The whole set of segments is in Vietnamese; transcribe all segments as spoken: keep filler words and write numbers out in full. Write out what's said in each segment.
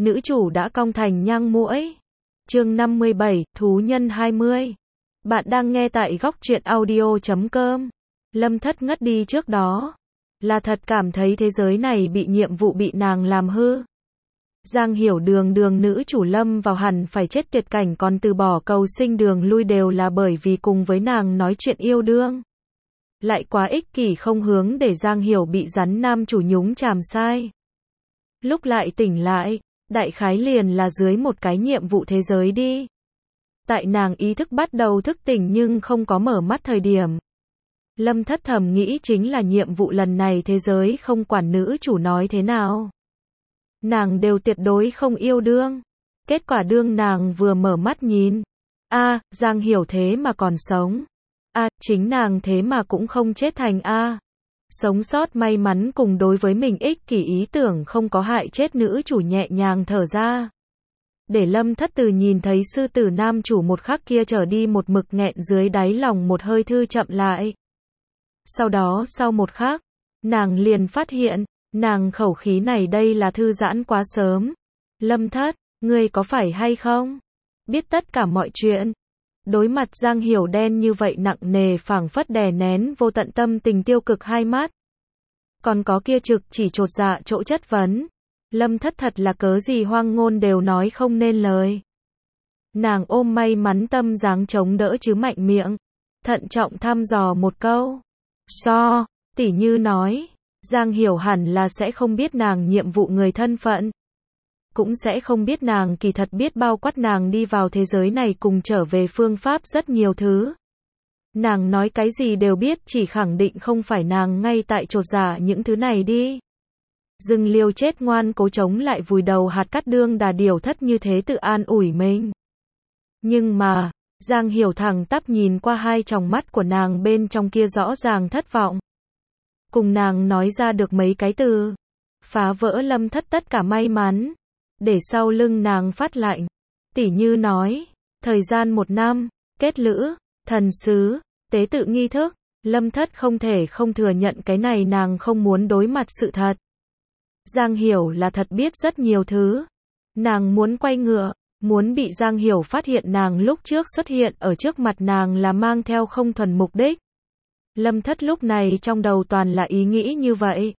nữ chủ đã cong thành nhang muỗi. Chương năm mươi bảy, Thú nhân hai mươi. Bạn đang nghe tại góc truyện audio chấm com. Lâm Thất ngất đi trước đó. Là thật cảm thấy thế giới này bị nhiệm vụ bị nàng làm hư. Giang Hiểu đường đường nữ chủ lâm vào hẳn phải chết tuyệt cảnh còn từ bỏ cầu sinh đường lui đều là bởi vì cùng với nàng nói chuyện yêu đương. Lại quá ích kỷ không hướng để Giang Hiểu bị rắn nam chủ nhúng chàm sai. Lúc lại tỉnh lại, đại khái liền là dưới một cái nhiệm vụ thế giới đi. Tại nàng ý thức bắt đầu thức tỉnh nhưng không có mở mắt thời điểm. Lâm Thất thầm nghĩ chính là nhiệm vụ lần này thế giới không quản nữ chủ nói thế nào. Nàng đều tuyệt đối không yêu đương. Kết quả đương nàng vừa mở mắt nhìn. a à, Giang Hiểu thế mà còn sống. a à, chính nàng thế mà cũng không chết thành a à. Sống sót may mắn cùng đối với mình ích kỷ ý tưởng không có hại chết nữ chủ nhẹ nhàng thở ra. Để Lâm Thất từ nhìn thấy sư tử nam chủ một khắc kia trở đi một mực nghẹn dưới đáy lòng một hơi thư chậm lại. Sau đó sau một khắc, nàng liền phát hiện, nàng khẩu khí này đây là thư giãn quá sớm. Lâm Thất, ngươi có phải hay không? Biết tất cả mọi chuyện. Đối mặt Giang Hiểu đen như vậy nặng nề phảng phất đè nén vô tận tâm tình tiêu cực hai mắt. Còn có kia trực chỉ chột dạ chỗ chất vấn. Lâm Thất thật là cớ gì hoang ngôn đều nói không nên lời. Nàng ôm may mắn tâm dáng chống đỡ chứ mạnh miệng. Thận trọng thăm dò một câu. So, tỉ như nói, Giang Hiểu hẳn là sẽ không biết nàng nhiệm vụ người thân phận. Cũng sẽ không biết nàng kỳ thật biết bao quát nàng đi vào thế giới này cùng trở về phương pháp rất nhiều thứ. Nàng nói cái gì đều biết chỉ khẳng định không phải nàng ngay tại chột dạ những thứ này đi. Dừng liều chết ngoan cố chống lại vùi đầu hạt cát đương đà điều thất như thế tự an ủi mình. Nhưng mà, Giang Hiểu thẳng tắp nhìn qua hai tròng mắt của nàng bên trong kia rõ ràng thất vọng. Cùng nàng nói ra được mấy cái từ. Phá vỡ Lâm Thất tất cả may mắn. Để sau lưng nàng phát lạnh. Tỉ như nói, thời gian một năm, kết lữ, thần sứ, tế tự nghi thức, Lâm Thất không thể không thừa nhận cái này nàng không muốn đối mặt sự thật. Giang Hiểu là thật biết rất nhiều thứ. Nàng muốn quay ngựa, muốn bị Giang Hiểu phát hiện nàng lúc trước xuất hiện ở trước mặt nàng là mang theo không thuần mục đích. Lâm Thất lúc này trong đầu toàn là ý nghĩ như vậy.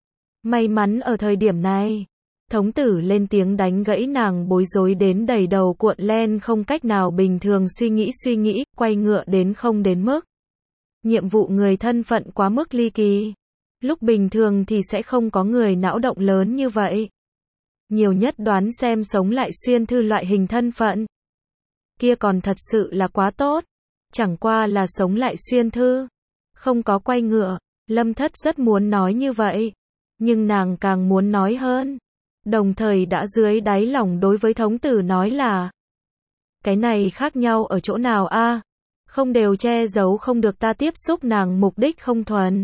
May mắn ở thời điểm này. Thống tử lên tiếng đánh gãy nàng bối rối đến đầy đầu cuộn len không cách nào bình thường suy nghĩ suy nghĩ, quay ngựa đến không đến mức. Nhiệm vụ người thân phận quá mức ly kỳ. Lúc bình thường thì sẽ không có người não động lớn như vậy. Nhiều nhất đoán xem sống lại xuyên thư loại hình thân phận. Kia còn thật sự là quá tốt. Chẳng qua là sống lại xuyên thư. Không có quay ngựa. Lâm Thất rất muốn nói như vậy. Nhưng nàng càng muốn nói hơn. Đồng thời đã dưới đáy lòng đối với thống tử nói là cái này khác nhau ở chỗ nào a à? Không đều che giấu không được ta tiếp xúc nàng mục đích không thuần.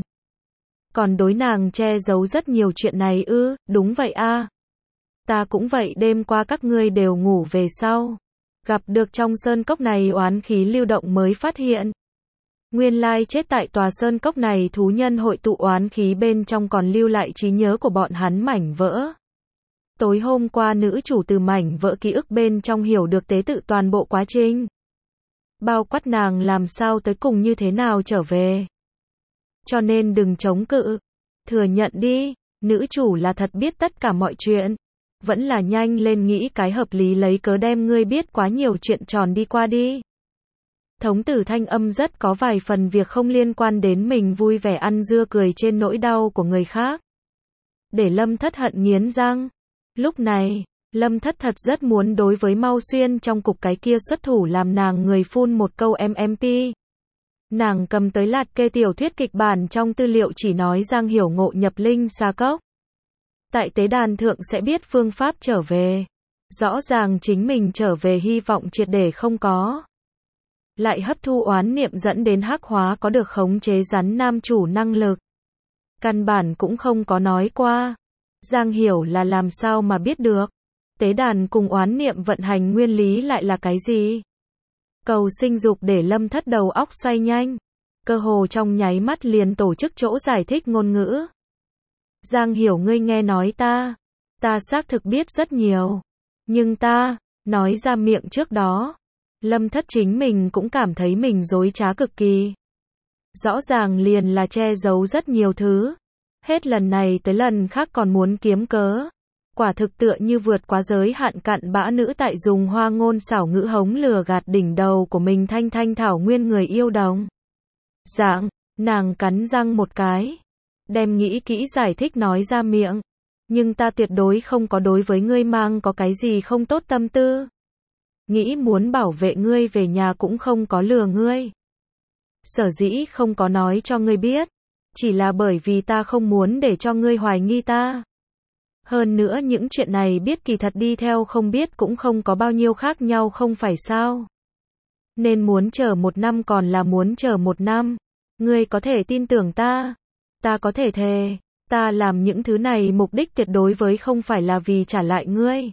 Còn đối nàng che giấu rất nhiều chuyện này ư, đúng vậy a à? Ta cũng vậy đêm qua các ngươi đều ngủ về sau. Gặp được trong sơn cốc này oán khí lưu động mới phát hiện. Nguyên lai chết tại tòa sơn cốc này thú nhân hội tụ oán khí bên trong còn lưu lại trí nhớ của bọn hắn mảnh vỡ. Tối hôm qua nữ chủ từ mảnh vỡ ký ức bên trong hiểu được tế tự toàn bộ quá trình. Bao quát nàng làm sao tới cùng như thế nào trở về. Cho nên đừng chống cự. Thừa nhận đi, nữ chủ là thật biết tất cả mọi chuyện. Vẫn là nhanh lên nghĩ cái hợp lý lấy cớ đem ngươi biết quá nhiều chuyện tròn đi qua đi. Thống tử thanh âm rất có vài phần việc không liên quan đến mình vui vẻ ăn dưa cười trên nỗi đau của người khác. Để Lâm Thất hận nghiến răng. Lúc này, Lâm Thất thật rất muốn đối với Mau Xuyên trong cục cái kia xuất thủ làm nàng người phun một câu em em pê. Nàng cầm tới lạt kê tiểu thuyết kịch bản trong tư liệu chỉ nói Giang Hiểu ngộ nhập linh xa cốc. Tại tế đàn thượng sẽ biết phương pháp trở về. Rõ ràng chính mình trở về hy vọng triệt để không có. Lại hấp thu oán niệm dẫn đến hắc hóa có được khống chế rắn nam chủ năng lực. Căn bản cũng không có nói qua. Giang Hiểu là làm sao mà biết được. Tế đàn cùng oán niệm vận hành nguyên lý lại là cái gì? Cầu sinh dục để Lâm Thất đầu óc xoay nhanh. Cơ hồ trong nháy mắt liền tổ chức chỗ giải thích ngôn ngữ. Giang Hiểu ngươi nghe nói ta. Ta xác thực biết rất nhiều. Nhưng ta, nói ra miệng trước đó, Lâm Thất chính mình cũng cảm thấy mình dối trá cực kỳ. Rõ ràng liền là che giấu rất nhiều thứ. Hết lần này tới lần khác còn muốn kiếm cớ. Quả thực tựa như vượt quá giới hạn cặn bã nữ tại dùng hoa ngôn xảo ngữ hống lừa gạt đỉnh đầu của mình thanh thanh thảo nguyên người yêu đồng. Dạng, nàng cắn răng một cái. Đem nghĩ kỹ giải thích nói ra miệng. Nhưng ta tuyệt đối không có đối với ngươi mang có cái gì không tốt tâm tư. Nghĩ muốn bảo vệ ngươi về nhà cũng không có lừa ngươi. Sở dĩ không có nói cho ngươi biết. Chỉ là bởi vì ta không muốn để cho ngươi hoài nghi ta. Hơn nữa những chuyện này biết kỳ thật đi theo không biết cũng không có bao nhiêu khác nhau không phải sao. Nên muốn chờ một năm còn là muốn chờ một năm. Ngươi có thể tin tưởng ta. Ta có thể thề. Ta làm những thứ này mục đích tuyệt đối với không phải là vì trả lại ngươi.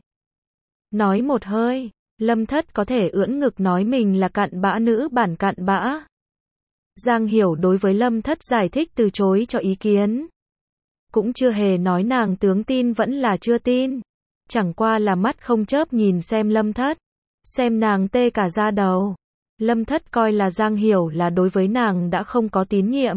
Nói một hơi, Lâm Thất có thể ưỡn ngực nói mình là cặn bã nữ bản cặn bã. Giang Hiểu đối với Lâm Thất giải thích từ chối cho ý kiến. Cũng chưa hề nói nàng tướng tin vẫn là chưa tin. Chẳng qua là mắt không chớp nhìn xem Lâm Thất. Xem nàng tê cả da đầu. Lâm Thất coi là Giang Hiểu là đối với nàng đã không có tín nhiệm.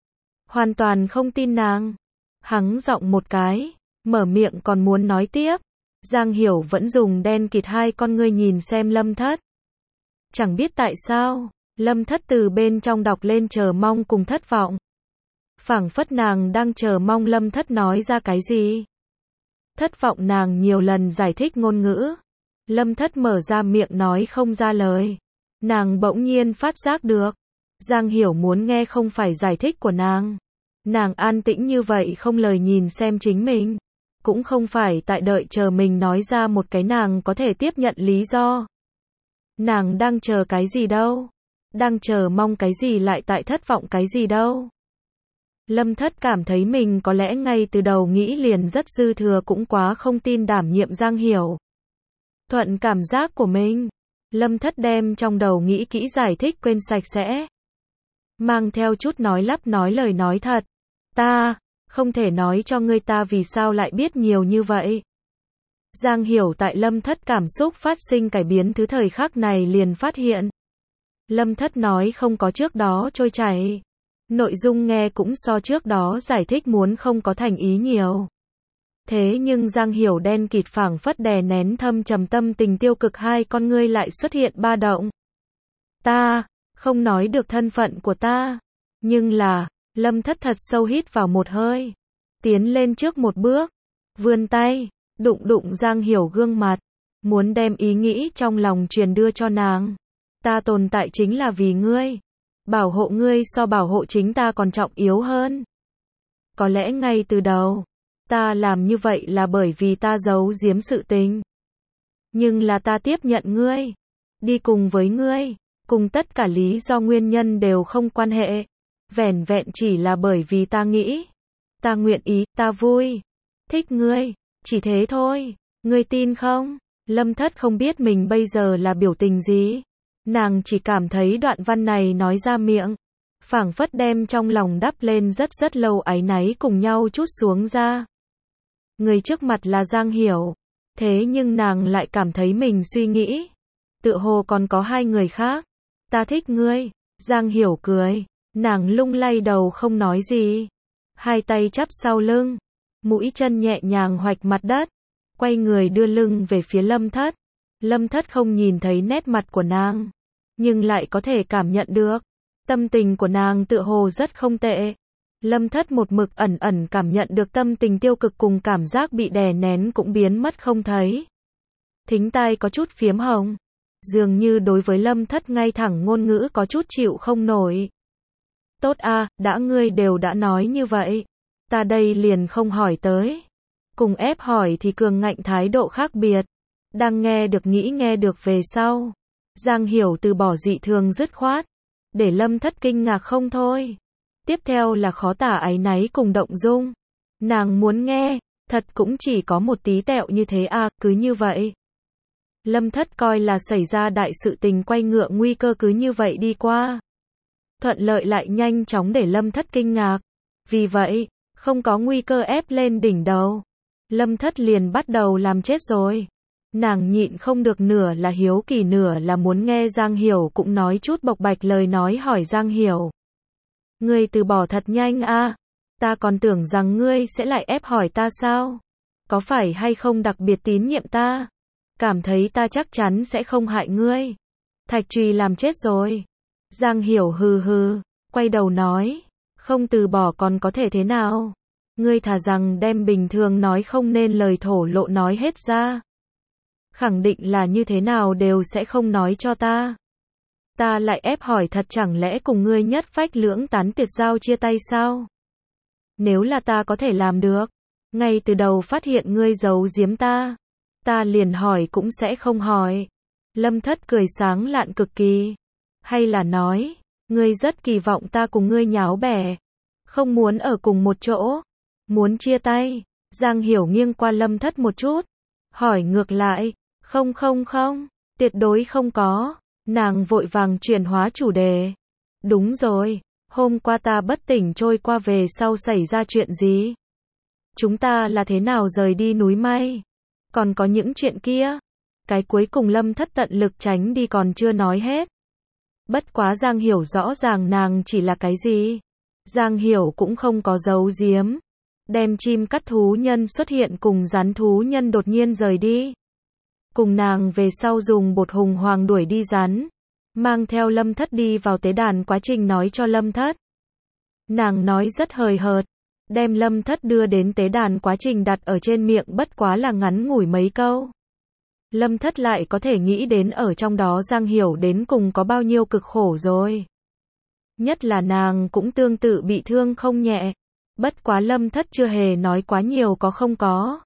Hoàn toàn không tin nàng. Hắng giọng một cái. Mở miệng còn muốn nói tiếp. Giang Hiểu vẫn dùng đen kịt hai con ngươi nhìn xem Lâm Thất. Chẳng biết tại sao. Lâm Thất từ bên trong đọc lên chờ mong cùng thất vọng. Phảng phất nàng đang chờ mong Lâm Thất nói ra cái gì. Thất vọng nàng nhiều lần giải thích ngôn ngữ. Lâm Thất mở ra miệng nói không ra lời. Nàng bỗng nhiên phát giác được. Giang Hiểu muốn nghe không phải giải thích của nàng. Nàng an tĩnh như vậy không lời nhìn xem chính mình. Cũng không phải tại đợi chờ mình nói ra một cái nàng có thể tiếp nhận lý do. Nàng đang chờ cái gì đâu. Đang chờ mong cái gì lại tại thất vọng cái gì đâu. Lâm Thất cảm thấy mình có lẽ ngay từ đầu nghĩ liền rất dư thừa cũng quá không tin đảm nhiệm Giang Hiểu. Thuận cảm giác của mình. Lâm Thất đem trong đầu nghĩ kỹ giải thích quên sạch sẽ. Mang theo chút nói lắp nói lời nói thật. Ta, không thể nói cho ngươi ta vì sao lại biết nhiều như vậy. Giang Hiểu tại Lâm Thất cảm xúc phát sinh cải biến thứ thời khắc này liền phát hiện. Lâm Thất nói không có trước đó trôi chảy. Nội dung nghe cũng so trước đó giải thích muốn không có thành ý nhiều. Thế nhưng Giang Hiểu đen kịt phảng phất đè nén thâm trầm tâm tình tiêu cực hai con ngươi lại xuất hiện ba động. Ta, không nói được thân phận của ta. Nhưng là, Lâm Thất thật sâu hít vào một hơi. Tiến lên trước một bước. Vươn tay, đụng đụng Giang Hiểu gương mặt. Muốn đem ý nghĩ trong lòng truyền đưa cho nàng. Ta tồn tại chính là vì ngươi. Bảo hộ ngươi so bảo hộ chính ta còn trọng yếu hơn. Có lẽ ngay từ đầu, ta làm như vậy là bởi vì ta giấu giếm sự tình. Nhưng là ta tiếp nhận ngươi. Đi cùng với ngươi. Cùng tất cả lý do nguyên nhân đều không quan hệ. Vẻn vẹn chỉ là bởi vì ta nghĩ. Ta nguyện ý, ta vui. Thích ngươi. Chỉ thế thôi. Ngươi tin không? Lâm Thất không biết mình bây giờ là biểu tình gì. Nàng chỉ cảm thấy đoạn văn này nói ra miệng. Phảng phất đem trong lòng đắp lên rất rất lâu áy náy cùng nhau trút xuống ra. Người trước mặt là Giang Hiểu. Thế nhưng nàng lại cảm thấy mình suy nghĩ. Tựa hồ còn có hai người khác. Ta thích ngươi. Giang Hiểu cười. Nàng lung lay đầu không nói gì. Hai tay chắp sau lưng. Mũi chân nhẹ nhàng hoạch mặt đất. Quay người đưa lưng về phía Lâm Thất. Lâm Thất không nhìn thấy nét mặt của nàng. Nhưng lại có thể cảm nhận được. Tâm tình của nàng tựa hồ rất không tệ. Lâm Thất một mực ẩn ẩn cảm nhận được tâm tình tiêu cực cùng cảm giác bị đè nén cũng biến mất không thấy. Thính tai có chút phiếm hồng. Dường như đối với Lâm Thất ngay thẳng ngôn ngữ có chút chịu không nổi. Tốt a, đã ngươi đều đã nói như vậy. Ta đây liền không hỏi tới. Cùng ép hỏi thì cường ngạnh thái độ khác biệt. Đang nghe được nghĩ nghe được về sau. Giang Hiểu từ bỏ dị thường dứt khoát. Để Lâm Thất kinh ngạc không thôi. Tiếp theo là khó tả áy náy cùng động dung. Nàng muốn nghe, thật cũng chỉ có một tí tẹo như thế à, cứ như vậy. Lâm Thất coi là xảy ra đại sự tình quay ngựa nguy cơ cứ như vậy đi qua. Thuận lợi lại nhanh chóng để Lâm Thất kinh ngạc. Vì vậy, không có nguy cơ ép lên đỉnh đầu. Lâm Thất liền bắt đầu làm chết rồi. Nàng nhịn không được, nửa là hiếu kỳ nửa là muốn nghe Giang Hiểu cũng nói chút bộc bạch lời nói, hỏi Giang Hiểu. Ngươi từ bỏ thật nhanh a, ta còn tưởng rằng ngươi sẽ lại ép hỏi ta sao? Có phải hay không đặc biệt tín nhiệm ta? Cảm thấy ta chắc chắn sẽ không hại ngươi. Thạch Trùy làm chết rồi. Giang Hiểu hừ hừ, quay đầu nói, không từ bỏ còn có thể thế nào? Ngươi thà rằng đem bình thường nói không nên lời thổ lộ nói hết ra. Khẳng định là như thế nào đều sẽ không nói cho ta. Ta lại ép hỏi thật, chẳng lẽ cùng ngươi nhất phách lưỡng tán tuyệt giao chia tay sao? Nếu là ta có thể làm được, ngay từ đầu phát hiện ngươi giấu giếm ta, ta liền hỏi cũng sẽ không hỏi. Lâm Thất cười sáng lạn cực kỳ. Hay là nói, ngươi rất kỳ vọng ta cùng ngươi nháo bẻ, không muốn ở cùng một chỗ, muốn chia tay? Giang Hiểu nghiêng qua Lâm Thất một chút, hỏi ngược lại, không không không, tuyệt đối không có. Nàng vội vàng chuyển hóa chủ đề. Đúng rồi, hôm qua ta bất tỉnh trôi qua về sau xảy ra chuyện gì? Chúng ta là thế nào rời đi núi May? Còn có những chuyện kia. Cái cuối cùng Lâm Thất tận lực tránh đi còn chưa nói hết. Bất quá Giang Hiểu rõ ràng nàng chỉ là cái gì. Giang Hiểu cũng không có giấu giếm. Đem chim cắt thú nhân xuất hiện cùng rắn thú nhân đột nhiên rời đi. Cùng nàng về sau dùng bột hùng hoàng đuổi đi rắn. Mang theo Lâm Thất đi vào tế đàn quá trình nói cho Lâm Thất. Nàng nói rất hời hợt. Đem Lâm Thất đưa đến tế đàn quá trình đặt ở trên miệng bất quá là ngắn ngủi mấy câu. Lâm Thất lại có thể nghĩ đến ở trong đó Giang Hiểu đến cùng có bao nhiêu cực khổ rồi. Nhất là nàng cũng tương tự bị thương không nhẹ. Bất quá Lâm Thất chưa hề nói quá nhiều có không có.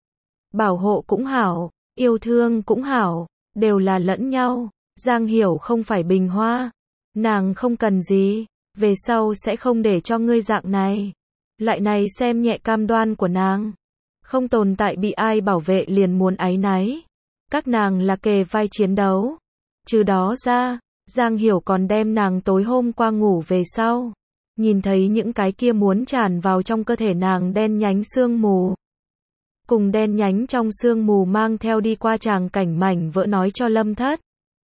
Bảo hộ cũng hảo, yêu thương cũng hảo, đều là lẫn nhau. Giang Hiểu không phải bình hoa. Nàng không cần gì, về sau sẽ không để cho ngươi dạng này. Lại này xem nhẹ cam đoan của nàng. Không tồn tại bị ai bảo vệ liền muốn áy náy. Các nàng là kề vai chiến đấu. Trừ đó ra, Giang Hiểu còn đem nàng tối hôm qua ngủ về sau. Nhìn thấy những cái kia muốn tràn vào trong cơ thể nàng đen nhánh sương mù. Cùng đen nhánh trong sương mù mang theo đi qua tràng cảnh mảnh vỡ nói cho Lâm Thất.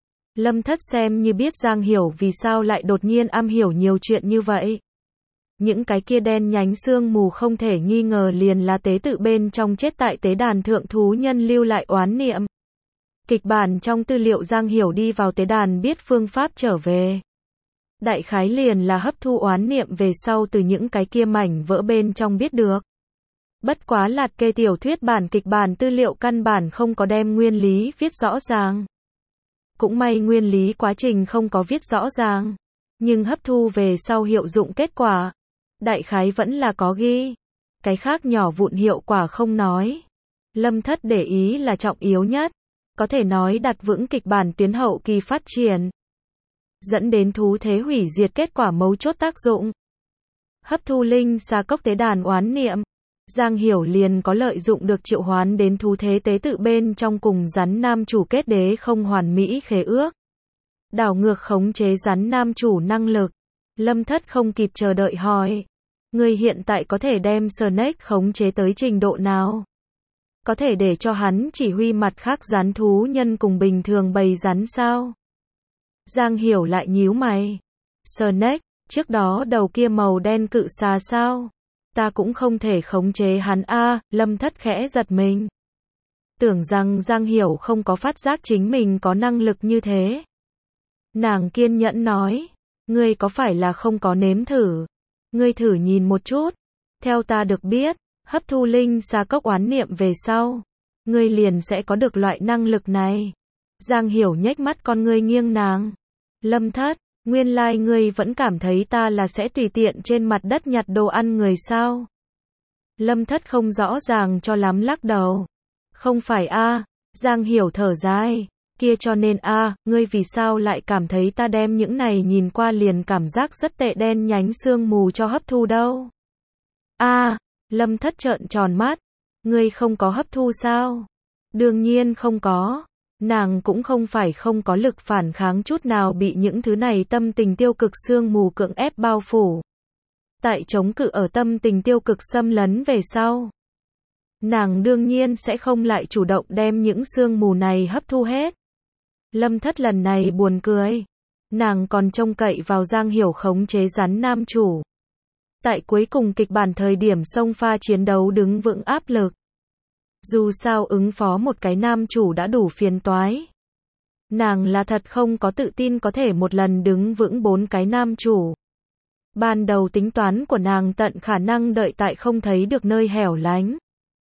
Lâm Thất xem như biết Giang Hiểu vì sao lại đột nhiên am hiểu nhiều chuyện như vậy. Những cái kia đen nhánh sương mù không thể nghi ngờ liền là tế tự bên trong chết tại tế đàn thượng thú nhân lưu lại oán niệm. Kịch bản trong tư liệu Giang Hiểu đi vào tế đàn biết phương pháp trở về. Đại khái liền là hấp thu oán niệm về sau từ những cái kia mảnh vỡ bên trong biết được. Bất quá lạt kê tiểu thuyết bản kịch bản tư liệu căn bản không có đem nguyên lý viết rõ ràng. Cũng may nguyên lý quá trình không có viết rõ ràng. Nhưng hấp thu về sau hiệu dụng kết quả. Đại khái vẫn là có ghi. Cái khác nhỏ vụn hiệu quả không nói. Lâm Thất để ý là trọng yếu nhất. Có thể nói đặt vững kịch bản tiến hậu kỳ phát triển. Dẫn đến thú thế hủy diệt kết quả mấu chốt tác dụng. Hấp thu linh xà cốc tế đàn oán niệm. Giang Hiểu liền có lợi dụng được triệu hoán đến thú thế tế tự bên trong cùng rắn nam chủ kết đế không hoàn mỹ khế ước. Đảo ngược khống chế rắn nam chủ năng lực. Lâm Thất không kịp chờ đợi hỏi. Người hiện tại có thể đem Snake khống chế tới trình độ nào? Có thể để cho hắn chỉ huy mặt khác rắn thú nhân cùng bình thường bầy rắn sao? Giang Hiểu lại nhíu mày. Snake, trước đó đầu kia màu đen cự xà sao? Ta cũng không thể khống chế hắn a. À, Lâm Thất khẽ giật mình. Tưởng rằng Giang Hiểu không có phát giác chính mình có năng lực như thế. Nàng kiên nhẫn nói. Ngươi có phải là không có nếm thử? Ngươi thử nhìn một chút. Theo ta được biết, hấp thu linh xà cốc oán niệm về sau. Ngươi liền sẽ có được loại năng lực này. Giang Hiểu nhếch mắt con ngươi nghiêng nàng. Lâm Thất, nguyên lai like ngươi vẫn cảm thấy ta là sẽ tùy tiện trên mặt đất nhặt đồ ăn người sao? Lâm Thất không rõ ràng cho lắm lắc đầu. Không phải a. À, Giang Hiểu thở dài. Kia cho nên a, à, ngươi vì sao lại cảm thấy ta đem những này nhìn qua liền cảm giác rất tệ đen nhánh sương mù cho hấp thu đâu? A, à, Lâm Thất trợn tròn mắt. Ngươi không có hấp thu sao? Đương nhiên không có. Nàng cũng không phải không có lực phản kháng chút nào bị những thứ này tâm tình tiêu cực sương mù cưỡng ép bao phủ. Tại chống cự ở tâm tình tiêu cực xâm lấn về sau. nàng đương nhiên sẽ không lại chủ động đem những sương mù này hấp thu hết. Lâm Thất lần này buồn cười. Nàng còn trông cậy vào Giang Hiểu khống chế rắn nam chủ. Tại cuối cùng kịch bản thời điểm xông pha chiến đấu đứng vững áp lực. Dù sao ứng phó một cái nam chủ đã đủ phiền toái. Nàng là thật không có tự tin có thể một lần đứng vững bốn cái nam chủ. Ban đầu tính toán của nàng tận khả năng đợi tại không thấy được nơi hẻo lánh.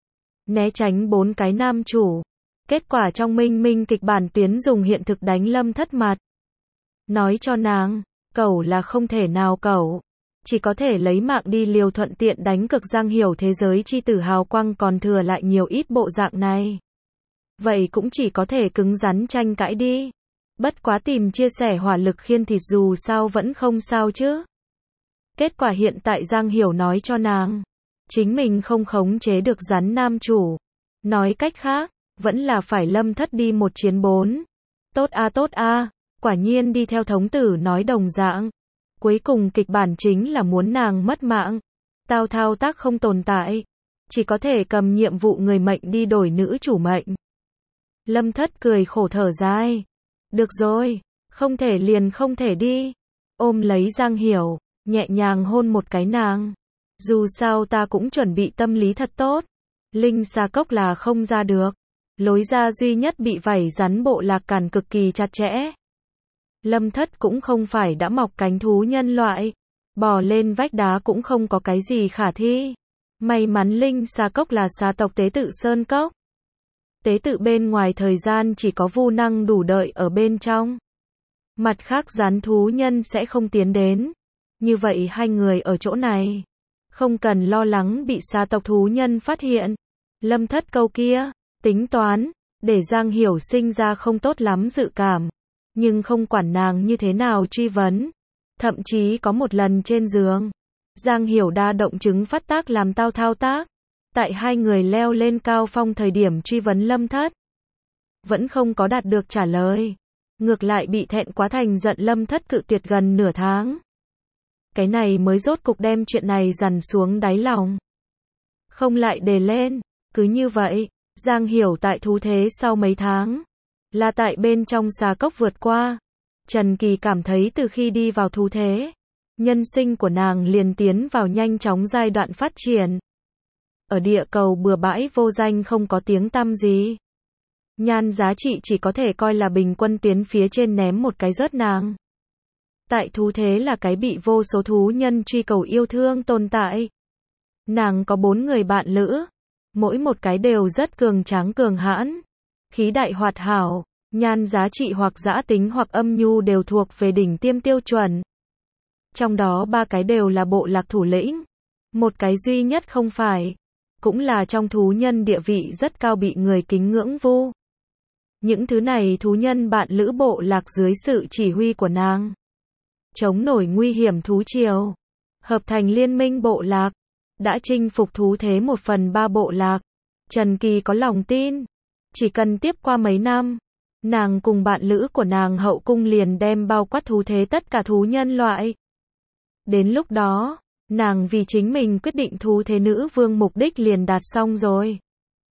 Né tránh bốn cái nam chủ. Kết quả trong minh minh kịch bản tuyến dùng hiện thực đánh Lâm Thất mặt. Nói cho nàng, cẩu là không thể nào cẩu. Chỉ có thể lấy mạng đi liều thuận tiện đánh cực Giang Hiểu thế giới chi tử hào quang còn thừa lại nhiều ít bộ dạng này. Vậy cũng chỉ có thể cứng rắn tranh cãi đi. Bất quá tìm chia sẻ hỏa lực khiên thịt dù sao vẫn không sao chứ. Kết quả hiện tại Giang Hiểu nói cho nàng. Chính mình không khống chế được rắn nam chủ. Nói cách khác, vẫn là phải Lâm Thất đi một chiến bốn. Tốt a tốt a, quả nhiên đi theo thống tử nói đồng dạng. Cuối cùng kịch bản chính là muốn nàng mất mạng. Tao thao tác không tồn tại. Chỉ có thể cầm nhiệm vụ người mệnh đi đổi nữ chủ mệnh. Lâm Thất cười khổ thở dài. Được rồi, không thể liền không thể đi. Ôm lấy Giang Hiểu, nhẹ nhàng hôn một cái nàng. Dù sao ta cũng chuẩn bị tâm lý thật tốt. Linh Sa Cốc là không ra được. Lối ra duy nhất bị vảy rắn bộ lạc cản cực kỳ chặt chẽ. Lâm Thất cũng không phải đã mọc cánh thú nhân loại. Bò lên vách đá cũng không có cái gì khả thi. May mắn Linh Sa Cốc là xà tộc tế tự Sơn Cốc. Tế tự bên ngoài thời gian chỉ có vu năng đủ đợi ở bên trong. Mặt khác rắn thú nhân sẽ không tiến đến. Như vậy hai người ở chỗ này. Không cần lo lắng bị xà tộc thú nhân phát hiện. Lâm Thất câu kia, tính toán, để Giang Hiểu sinh ra không tốt lắm dự cảm. Nhưng không quản nàng như thế nào truy vấn. Thậm chí có một lần trên giường. Giang Hiểu đa động chứng phát tác làm tao thao tác. Tại hai người leo lên cao phong thời điểm truy vấn Lâm Thất. Vẫn không có đạt được trả lời. Ngược lại bị thẹn quá thành giận Lâm Thất cự tuyệt gần nửa tháng. Cái này mới rốt cục đem chuyện này dằn xuống đáy lòng. Không lại đề lên. Cứ như vậy, Giang Hiểu tại thú thế sau mấy tháng. Là tại bên trong xà cốc vượt qua. Trần Kỳ cảm thấy từ khi đi vào thú thế. Nhân sinh của nàng liền tiến vào nhanh chóng giai đoạn phát triển. Ở địa cầu bừa bãi vô danh không có tiếng tăm gì. Nhan giá trị chỉ có thể coi là bình quân tuyến phía trên ném một cái rớt nàng. Tại thú thế là cái bị vô số thú nhân truy cầu yêu thương tồn tại. Nàng có bốn người bạn lữ. Mỗi một cái đều rất cường tráng cường hãn. Khí đại hoạt hảo. Nhan giá trị hoặc dã tính hoặc âm nhu đều thuộc về đỉnh tiêm tiêu chuẩn. Trong đó ba cái đều là bộ lạc thủ lĩnh. Một cái duy nhất không phải. Cũng là trong thú nhân địa vị rất cao bị người kính ngưỡng vu. Những thứ này thú nhân bạn lữ bộ lạc dưới sự chỉ huy của nàng. Chống nổi nguy hiểm thú triều. Hợp thành liên minh bộ lạc. Đã chinh phục thú thế một phần ba bộ lạc. Trần Kỳ có lòng tin. Chỉ cần tiếp qua mấy năm. Nàng cùng bạn lữ của nàng hậu cung liền đem bao quát thú thế tất cả thú nhân loại. Đến lúc đó, nàng vì chính mình quyết định thú thế nữ vương mục đích liền đạt xong rồi.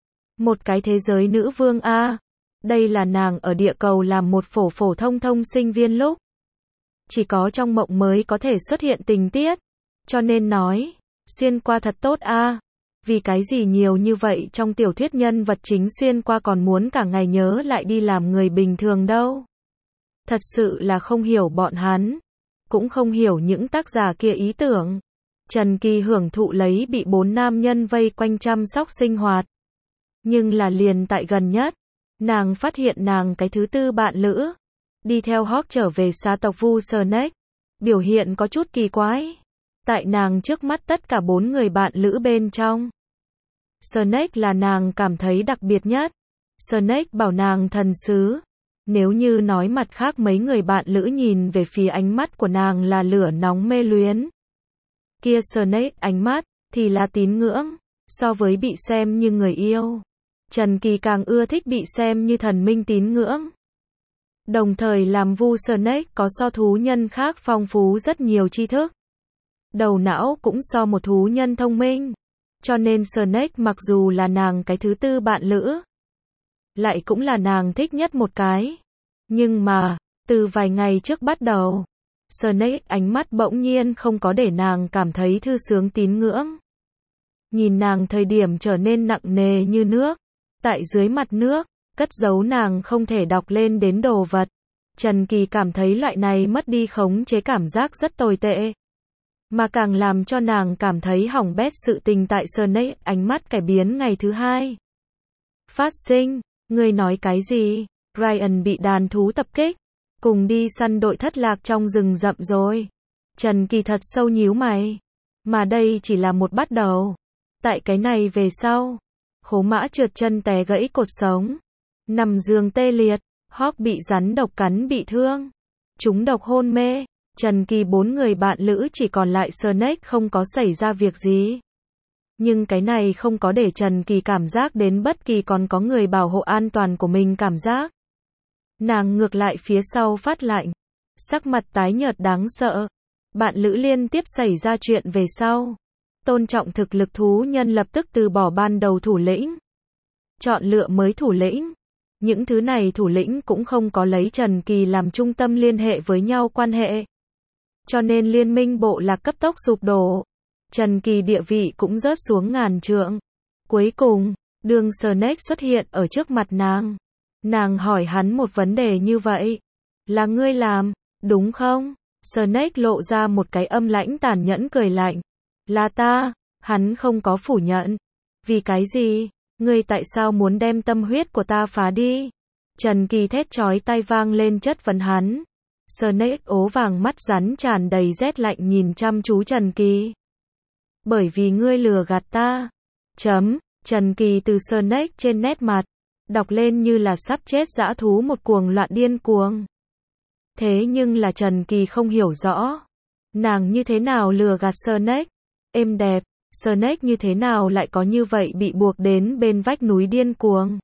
Một cái thế giới nữ vương A. Đây là nàng ở địa cầu làm một phổ phổ thông thông sinh viên lúc. Chỉ có trong mộng mới có thể xuất hiện tình tiết. Cho nên nói, xuyên qua thật tốt A. Vì cái gì nhiều như vậy trong tiểu thuyết nhân vật chính xuyên qua còn muốn cả ngày nhớ lại đi làm người bình thường đâu. Thật sự là không hiểu bọn hắn. Cũng không hiểu những tác giả kia ý tưởng. Trần Kỳ hưởng thụ lấy bị bốn nam nhân vây quanh chăm sóc sinh hoạt. Nhưng là liền tại gần nhất. Nàng phát hiện nàng cái thứ tư bạn lữ. Đi theo Hawk trở về xá tộc Vu Snake. Biểu hiện có chút kỳ quái. Tại nàng trước mắt tất cả bốn người bạn lữ bên trong. Snake là nàng cảm thấy đặc biệt nhất. Snake bảo nàng thần sứ. Nếu như nói mặt khác mấy người bạn lữ nhìn về phía ánh mắt của nàng là lửa nóng mê luyến. Kia Snake ánh mắt, thì là tín ngưỡng. So với bị xem như người yêu. Trần Kỳ càng ưa thích bị xem như thần minh tín ngưỡng. Đồng thời làm Vu Snake có so thú nhân khác phong phú rất nhiều tri thức. Đầu não cũng so một thú nhân thông minh. Cho nên Snake mặc dù là nàng cái thứ tư bạn lữ, lại cũng là nàng thích nhất một cái. Nhưng mà, từ vài ngày trước bắt đầu, Snake ánh mắt bỗng nhiên không có để nàng cảm thấy thư sướng tín ngưỡng. Nhìn nàng thời điểm trở nên nặng nề như nước, tại dưới mặt nước, cất giấu nàng không thể đọc lên đến đồ vật. Trần Kỳ cảm thấy loại này mất đi khống chế cảm giác rất tồi tệ. Mà càng làm cho nàng cảm thấy hỏng bét sự tình tại Snake ánh mắt cải biến ngày thứ hai. Phát sinh, ngươi nói cái gì? Ryan bị đàn thú tập kích, cùng đi săn đội thất lạc trong rừng rậm rồi. Trần Kỳ thật sâu nhíu mày. Mà đây chỉ là một bắt đầu. Tại cái này về sau, Khố Mã trượt chân té gãy cột sống, nằm giường tê liệt, Hawk bị rắn độc cắn bị thương, chúng độc hôn mê. Trần Kỳ bốn người bạn lữ chỉ còn lại Snake không có xảy ra việc gì. Nhưng cái này không có để Trần Kỳ cảm giác đến bất kỳ còn có người bảo hộ an toàn của mình cảm giác. Nàng ngược lại phía sau phát lạnh, sắc mặt tái nhợt đáng sợ. Bạn lữ liên tiếp xảy ra chuyện về sau. Tôn trọng thực lực thú nhân lập tức từ bỏ ban đầu thủ lĩnh, chọn lựa mới thủ lĩnh. Những thứ này thủ lĩnh cũng không có lấy Trần Kỳ làm trung tâm liên hệ với nhau quan hệ. Cho nên liên minh bộ lạc cấp tốc sụp đổ. Trần Kỳ địa vị cũng rớt xuống ngàn trượng. Cuối cùng, đường Snake xuất hiện ở trước mặt nàng. Nàng hỏi hắn một vấn đề như vậy. Là ngươi làm, đúng không? Snake lộ ra một cái âm lãnh tàn nhẫn cười lạnh. Là ta, hắn không có phủ nhận. Vì cái gì? Ngươi tại sao muốn đem tâm huyết của ta phá đi? Trần Kỳ thét chói tai vang lên chất vấn hắn. Snake ố vàng mắt rắn tràn đầy rét lạnh nhìn chăm chú Trần Kỳ. Bởi vì ngươi lừa gạt ta. Chấm, Trần Kỳ từ Snake trên nét mặt, đọc lên như là sắp chết dã thú một cuồng loạn điên cuồng. Thế nhưng là Trần Kỳ không hiểu rõ. Nàng như thế nào lừa gạt Snake? Êm đẹp, Snake như thế nào lại có như vậy bị buộc đến bên vách núi điên cuồng?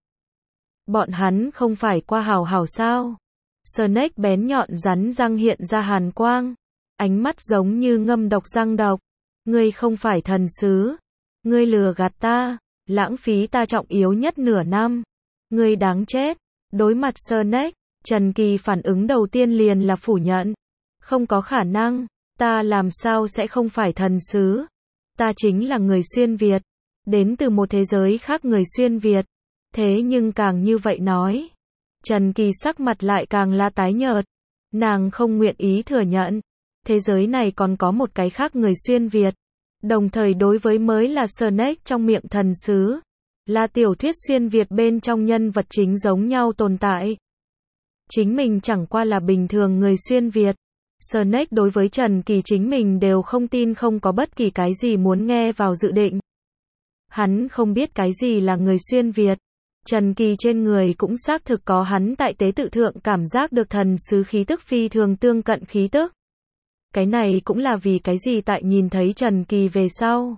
Bọn hắn không phải qua hảo hảo sao? Snake bén nhọn rắn răng hiện ra hàn quang, ánh mắt giống như ngâm độc răng độc. Ngươi không phải thần sứ, ngươi lừa gạt ta, lãng phí ta trọng yếu nhất nửa năm. Ngươi đáng chết. Đối mặt Snake, Trần Kỳ phản ứng đầu tiên liền là phủ nhận. Không có khả năng, ta làm sao sẽ không phải thần sứ? Ta chính là người xuyên Việt, đến từ một thế giới khác người xuyên Việt. Thế nhưng càng như vậy nói, Trần Kỳ sắc mặt lại càng là tái nhợt. Nàng không nguyện ý thừa nhận, thế giới này còn có một cái khác người xuyên Việt. Đồng thời đối với mới là Snake trong miệng thần sứ, là tiểu thuyết xuyên Việt bên trong nhân vật chính giống nhau tồn tại. Chính mình chẳng qua là bình thường người xuyên Việt. Snake đối với Trần Kỳ chính mình đều không tin, không có bất kỳ cái gì muốn nghe vào dự định. Hắn không biết cái gì là người xuyên Việt. Trần Kỳ trên người cũng xác thực có hắn tại tế tự thượng cảm giác được thần sứ khí tức phi thường tương cận khí tức. Cái này cũng là vì cái gì tại nhìn thấy Trần Kỳ về sau,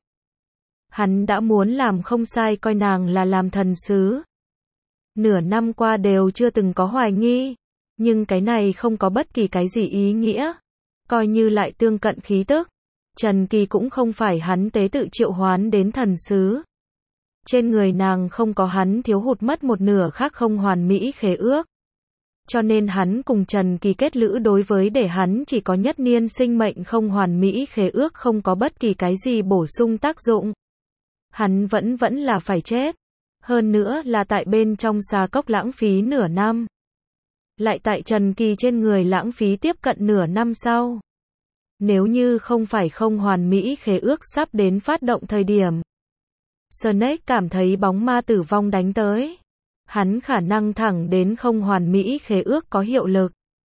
hắn đã muốn làm không sai coi nàng là làm thần sứ. Nửa năm qua đều chưa từng có hoài nghi, nhưng cái này không có bất kỳ cái gì ý nghĩa. Coi như lại tương cận khí tức, Trần Kỳ cũng không phải hắn tế tự triệu hoán đến thần sứ. Trên người nàng không có hắn thiếu hụt mất một nửa khác không hoàn mỹ khế ước. Cho nên hắn cùng Trần Kỳ kết lữ đối với để hắn chỉ có nhất niên sinh mệnh không hoàn mỹ khế ước không có bất kỳ cái gì bổ sung tác dụng. Hắn vẫn vẫn là phải chết. Hơn nữa là tại bên trong xà cốc lãng phí nửa năm. Lại tại Trần Kỳ trên người lãng phí tiếp cận nửa năm sau. Nếu như không phải không hoàn mỹ khế ước sắp đến phát động thời điểm, Snake cảm thấy bóng ma tử vong đánh tới, hắn khả năng thẳng đến không hoàn mỹ khế ước có hiệu lực.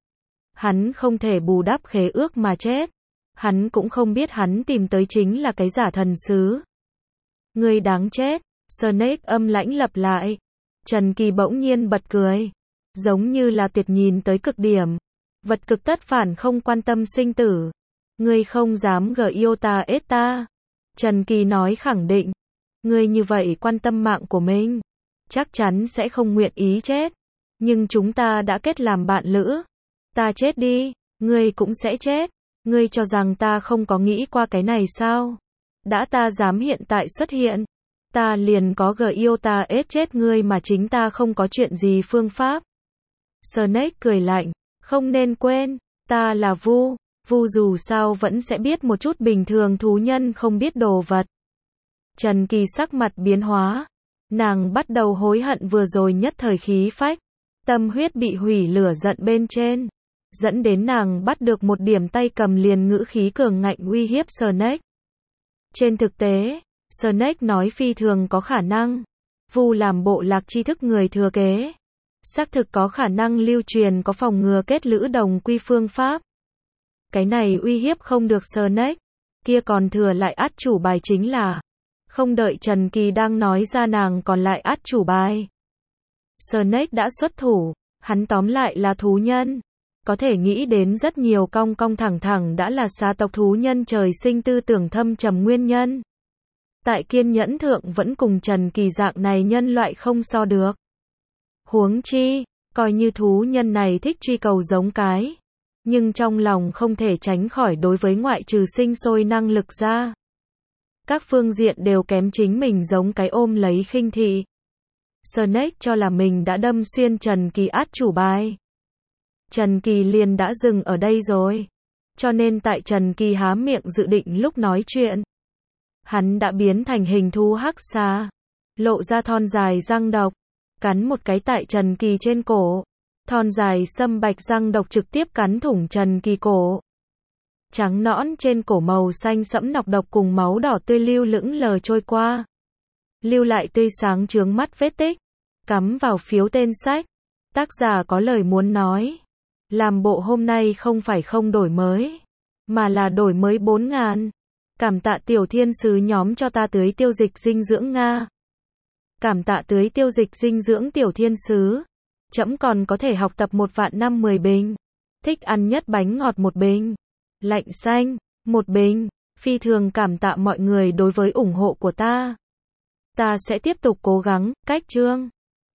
Hắn không thể bù đắp khế ước mà chết. Hắn cũng không biết hắn tìm tới chính là cái giả thần sứ. Ngươi đáng chết. Snake âm lãnh lặp lại. Trần Kỳ bỗng nhiên bật cười, giống như là tuyệt nhìn tới cực điểm. Vật cực tất phản không quan tâm sinh tử. Ngươi không dám gờ yêu ta ết ta. Trần Kỳ nói khẳng định. Ngươi như vậy quan tâm mạng của mình, chắc chắn sẽ không nguyện ý chết. Nhưng chúng ta đã kết làm bạn lữ. Ta chết đi, ngươi cũng sẽ chết. Ngươi cho rằng ta không có nghĩ qua cái này sao? Đã ta dám hiện tại xuất hiện, ta liền có gờ yêu ta ết chết ngươi mà chính ta không có chuyện gì phương pháp. Snake cười lạnh, không nên quên, ta là Vu, Vu dù sao vẫn sẽ biết một chút bình thường thú nhân không biết đồ vật. Trần Kỳ sắc mặt biến hóa, nàng bắt đầu hối hận vừa rồi nhất thời khí phách, tâm huyết bị hủy lửa giận bên trên, dẫn đến nàng bắt được một điểm tay cầm liền ngữ khí cường ngạnh uy hiếp Snake. Trên thực tế, Snake nói phi thường có khả năng, Vu làm bộ lạc tri thức người thừa kế, xác thực có khả năng lưu truyền có phòng ngừa kết lữ đồng quy phương pháp. Cái này uy hiếp không được Snake, kia còn thừa lại át chủ bài chính là, không đợi Trần Kỳ đang nói ra nàng còn lại át chủ bài. Snake đã xuất thủ, hắn tóm lại là thú nhân, có thể nghĩ đến rất nhiều cong cong thẳng thẳng đã là xà tộc thú nhân trời sinh tư tưởng thâm trầm nguyên nhân. Tại kiên nhẫn thượng vẫn cùng Trần Kỳ dạng này nhân loại không so được. Huống chi, coi như thú nhân này thích truy cầu giống cái, nhưng trong lòng không thể tránh khỏi đối với ngoại trừ sinh sôi năng lực ra, các phương diện đều kém chính mình giống cái ôm lấy khinh thị. Snake cho là mình đã đâm xuyên Trần Kỳ át chủ bài. Trần Kỳ liền đã dừng ở đây rồi. Cho nên tại Trần Kỳ há miệng dự định lúc nói chuyện, hắn đã biến thành hình thú hắc xà, lộ ra thon dài răng độc, cắn một cái tại Trần Kỳ trên cổ. Thon dài sâm bạch răng độc trực tiếp cắn thủng Trần Kỳ cổ. Trắng nõn trên cổ màu xanh sẫm nọc độc cùng máu đỏ tươi lưu lững lờ trôi qua, lưu lại tươi sáng chướng mắt vết tích, cắm vào phiếu tên sách. Tác giả có lời muốn nói, làm bộ hôm nay không phải không đổi mới, mà là đổi mới bốn ngàn. Cảm tạ tiểu thiên sứ nhóm cho ta tưới tiêu dịch dinh dưỡng Nga. Cảm tạ tưới tiêu dịch dinh dưỡng tiểu thiên sứ. Trẫm còn có thể học tập một vạn năm mười bình. Thích ăn nhất bánh ngọt một bình. Lạnh xanh, một bình. Phi thường cảm tạ mọi người đối với ủng hộ của ta. Ta sẽ tiếp tục cố gắng, cách chương.